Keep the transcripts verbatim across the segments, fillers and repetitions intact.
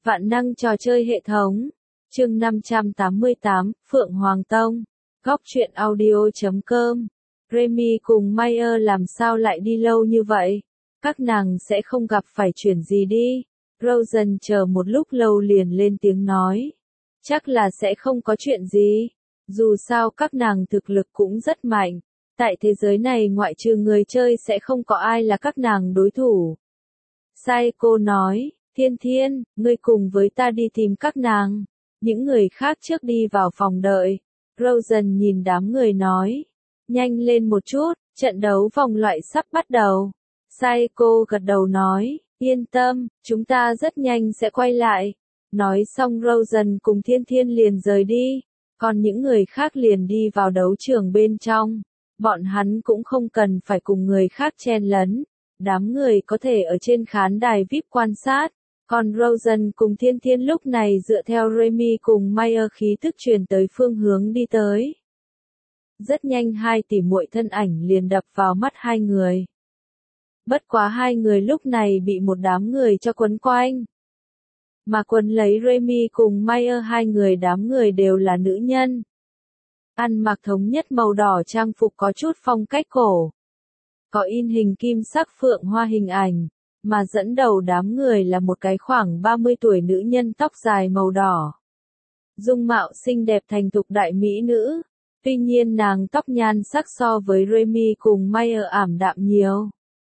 Vạn năng trò chơi hệ thống. Chương năm trăm tám mươi tám, Phượng Hoàng Tông. Góc truyện audio chấm com. Remy cùng Meyer làm sao lại đi lâu như vậy? Các nàng sẽ không gặp phải chuyện gì đi. Rosen chờ một lúc lâu liền lên tiếng nói. Chắc là sẽ không có chuyện gì. Dù sao các nàng thực lực cũng rất mạnh. Tại thế giới này ngoại trừ người chơi sẽ không có ai là các nàng đối thủ. Sai cô nói, Thiên Thiên, ngươi cùng với ta đi tìm các nàng. Những người khác trước đi vào phòng đợi. Rosen nhìn đám người nói. Nhanh lên một chút, trận đấu vòng loại sắp bắt đầu. Sai cô gật đầu nói, yên tâm, chúng ta rất nhanh sẽ quay lại. Nói xong Rosen cùng Thiên Thiên liền rời đi. Còn những người khác liền đi vào đấu trường bên trong. Bọn hắn cũng không cần phải cùng người khác chen lấn. Đám người có thể ở trên khán đài vi ai pi quan sát. Còn Rosen cùng Thiên Thiên lúc này dựa theo Remy cùng Meyer khí thức truyền tới phương hướng đi tới. Rất nhanh hai tỷ muội thân ảnh liền đập vào mắt hai người. Bất quá hai người lúc này bị một đám người cho quấn quanh. Mà quấn lấy Remy cùng Meyer hai người đám người đều là nữ nhân. Ăn mặc thống nhất màu đỏ trang phục có chút phong cách cổ. Có in hình kim sắc phượng hoa hình ảnh. Mà dẫn đầu đám người là một cái khoảng ba mươi tuổi nữ nhân tóc dài màu đỏ. Dung mạo xinh đẹp thành thục đại mỹ nữ. Tuy nhiên nàng tóc nhan sắc so với Remy cùng Meyer ảm đạm nhiều.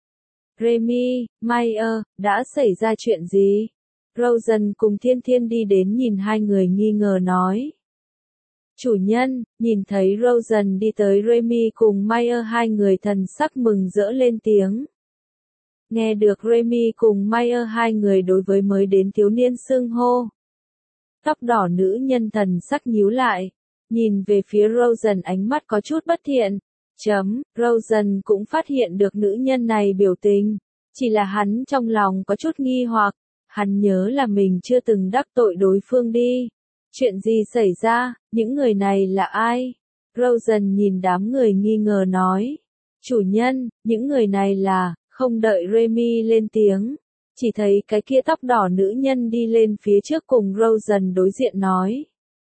Remy, Meyer, đã xảy ra chuyện gì? Rosen cùng Thiên Thiên đi đến nhìn hai người nghi ngờ nói. Chủ nhân, nhìn thấy Rosen đi tới Remy cùng Meyer hai người thần sắc mừng rỡ lên tiếng. Nghe được Remy cùng Meyer hai người đối với mới đến thiếu niên xưng hô. Tóc đỏ nữ nhân thần sắc nhíu lại. Nhìn về phía Rosen ánh mắt có chút bất thiện. Chấm, Rosen cũng phát hiện được nữ nhân này biểu tình. Chỉ là hắn trong lòng có chút nghi hoặc. Hắn nhớ là mình chưa từng đắc tội đối phương đi. Chuyện gì xảy ra, những người này là ai? Rosen nhìn đám người nghi ngờ nói. Chủ nhân, những người này là... Không đợi Remy lên tiếng, chỉ thấy cái kia tóc đỏ nữ nhân đi lên phía trước cùng Rosen đối diện nói.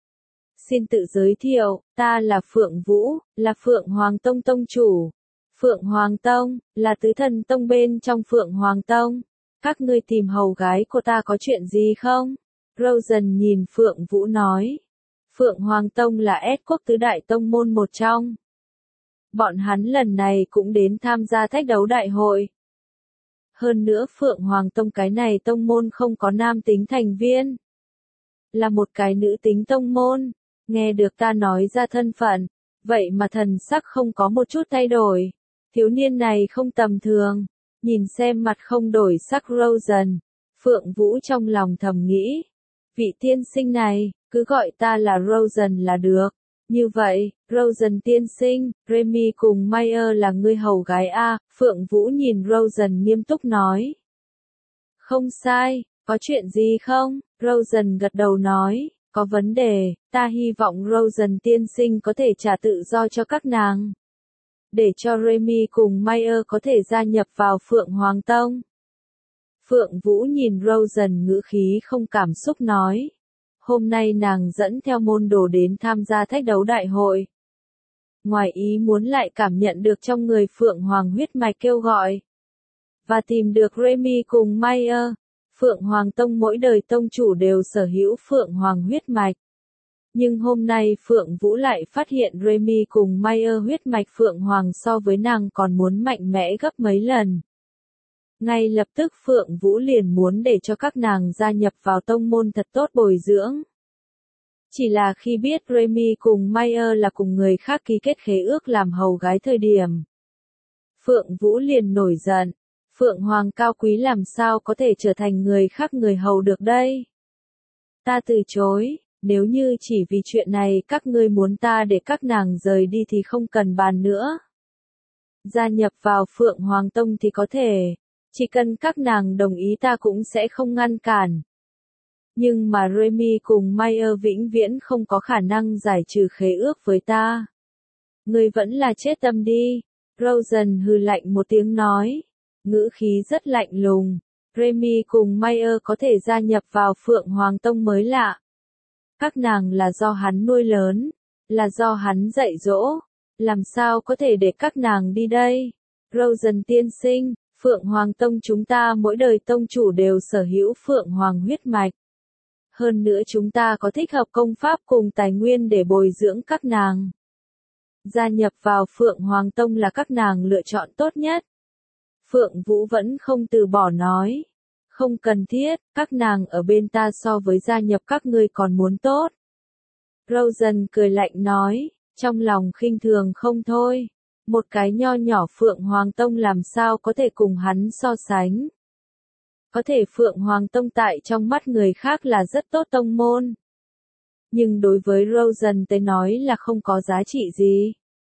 Xin tự giới thiệu, ta là Phượng Vũ, là Phượng Hoàng Tông Tông chủ. Phượng Hoàng Tông, là tứ thần tông bên trong Phượng Hoàng Tông. Các ngươi tìm hầu gái của ta có chuyện gì không? Rosen nhìn Phượng Vũ nói. Phượng Hoàng Tông là S quốc tứ đại tông môn một trong. Bọn hắn lần này cũng đến tham gia thách đấu đại hội. Hơn nữa Phượng Hoàng Tông cái này tông môn không có nam tính thành viên. Là một cái nữ tính tông môn. Nghe được ta nói ra thân phận. Vậy mà thần sắc không có một chút thay đổi. Thiếu niên này không tầm thường. Nhìn xem mặt không đổi sắc Rosen. Phượng Vũ trong lòng thầm nghĩ. Vị tiên sinh này, cứ gọi ta là Rosen là được. Như vậy, Rosen tiên sinh, Remy cùng Meyer là người hầu gái A, Phượng Vũ nhìn Rosen nghiêm túc nói. Không sai, có chuyện gì không? Rosen gật đầu nói, có vấn đề, ta hy vọng Rosen tiên sinh có thể trả tự do cho các nàng. Để cho Remy cùng Meyer có thể gia nhập vào Phượng Hoàng Tông. Phượng Vũ nhìn Rosen ngữ khí không cảm xúc nói. Hôm nay nàng dẫn theo môn đồ đến tham gia thách đấu đại hội. Ngoài ý muốn lại cảm nhận được trong người Phượng Hoàng huyết mạch kêu gọi. Và tìm được Remy cùng Meyer. Phượng Hoàng Tông mỗi đời tông chủ đều sở hữu Phượng Hoàng huyết mạch. Nhưng hôm nay Phượng Vũ lại phát hiện Remy cùng Meyer huyết mạch Phượng Hoàng so với nàng còn muốn mạnh mẽ gấp mấy lần. Ngay lập tức Phượng Vũ liền muốn để cho các nàng gia nhập vào tông môn thật tốt bồi dưỡng. Chỉ là khi biết Remy cùng Meyer là cùng người khác ký kết khế ước làm hầu gái thời điểm. Phượng Vũ liền nổi giận. Phượng Hoàng cao quý làm sao có thể trở thành người khác người hầu được đây? Ta từ chối, nếu như chỉ vì chuyện này các ngươi muốn ta để các nàng rời đi thì không cần bàn nữa. Gia nhập vào Phượng Hoàng Tông thì có thể. Chỉ cần các nàng đồng ý ta cũng sẽ không ngăn cản. Nhưng mà Remy cùng Meyer vĩnh viễn không có khả năng giải trừ khế ước với ta. Ngươi vẫn là chết tâm đi. Rosen hừ lạnh một tiếng nói. Ngữ khí rất lạnh lùng. Remy cùng Mayer có thể gia nhập vào Phượng Hoàng Tông mới lạ. Các nàng là do hắn nuôi lớn, là do hắn dạy dỗ, làm sao có thể để các nàng đi đây? Rosen tiên sinh, Phượng Hoàng Tông chúng ta mỗi đời tông chủ đều sở hữu Phượng Hoàng huyết mạch. Hơn nữa chúng ta có thích hợp công pháp cùng tài nguyên để bồi dưỡng các nàng. Gia nhập vào Phượng Hoàng Tông là các nàng lựa chọn tốt nhất. Phượng Vũ vẫn không từ bỏ nói. Không cần thiết, các nàng ở bên ta so với gia nhập các ngươi còn muốn tốt. Rosen cười lạnh nói, trong lòng khinh thường không thôi. Một cái nho nhỏ Phượng Hoàng Tông làm sao có thể cùng hắn so sánh. Có thể Phượng Hoàng Tông tại trong mắt người khác là rất tốt tông môn. Nhưng đối với Rosen tới nói là không có giá trị gì.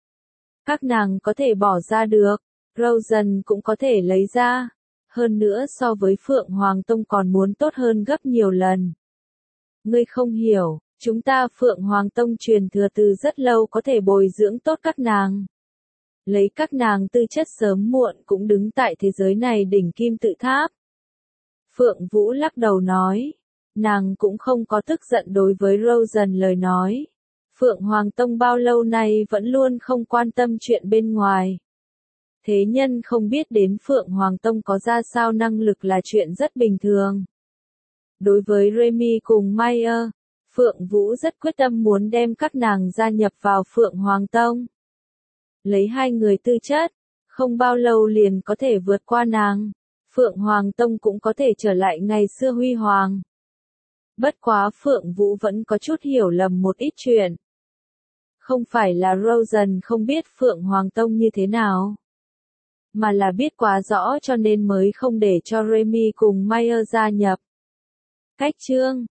Các nàng có thể bỏ ra được, Rosen cũng có thể lấy ra. Hơn nữa so với Phượng Hoàng Tông còn muốn tốt hơn gấp nhiều lần. Ngươi không hiểu, chúng ta Phượng Hoàng Tông truyền thừa từ rất lâu có thể bồi dưỡng tốt các nàng. Lấy các nàng tư chất sớm muộn cũng đứng tại thế giới này đỉnh kim tự tháp. Phượng Vũ lắc đầu nói, nàng cũng không có tức giận đối với Rosen lời nói. Phượng Hoàng Tông bao lâu nay vẫn luôn không quan tâm chuyện bên ngoài. Thế nhân không biết đến Phượng Hoàng Tông có ra sao năng lực là chuyện rất bình thường. Đối với Remy cùng Mayer, Phượng Vũ rất quyết tâm muốn đem các nàng gia nhập vào Phượng Hoàng Tông. Lấy hai người tư chất, không bao lâu liền có thể vượt qua nàng. Phượng Hoàng Tông cũng có thể trở lại ngày xưa huy hoàng. Bất quá Phượng Vũ vẫn có chút hiểu lầm một ít chuyện. Không phải là Rosen không biết Phượng Hoàng Tông như thế nào, mà là biết quá rõ cho nên mới không để cho Remy cùng Mayer gia nhập. Cách chương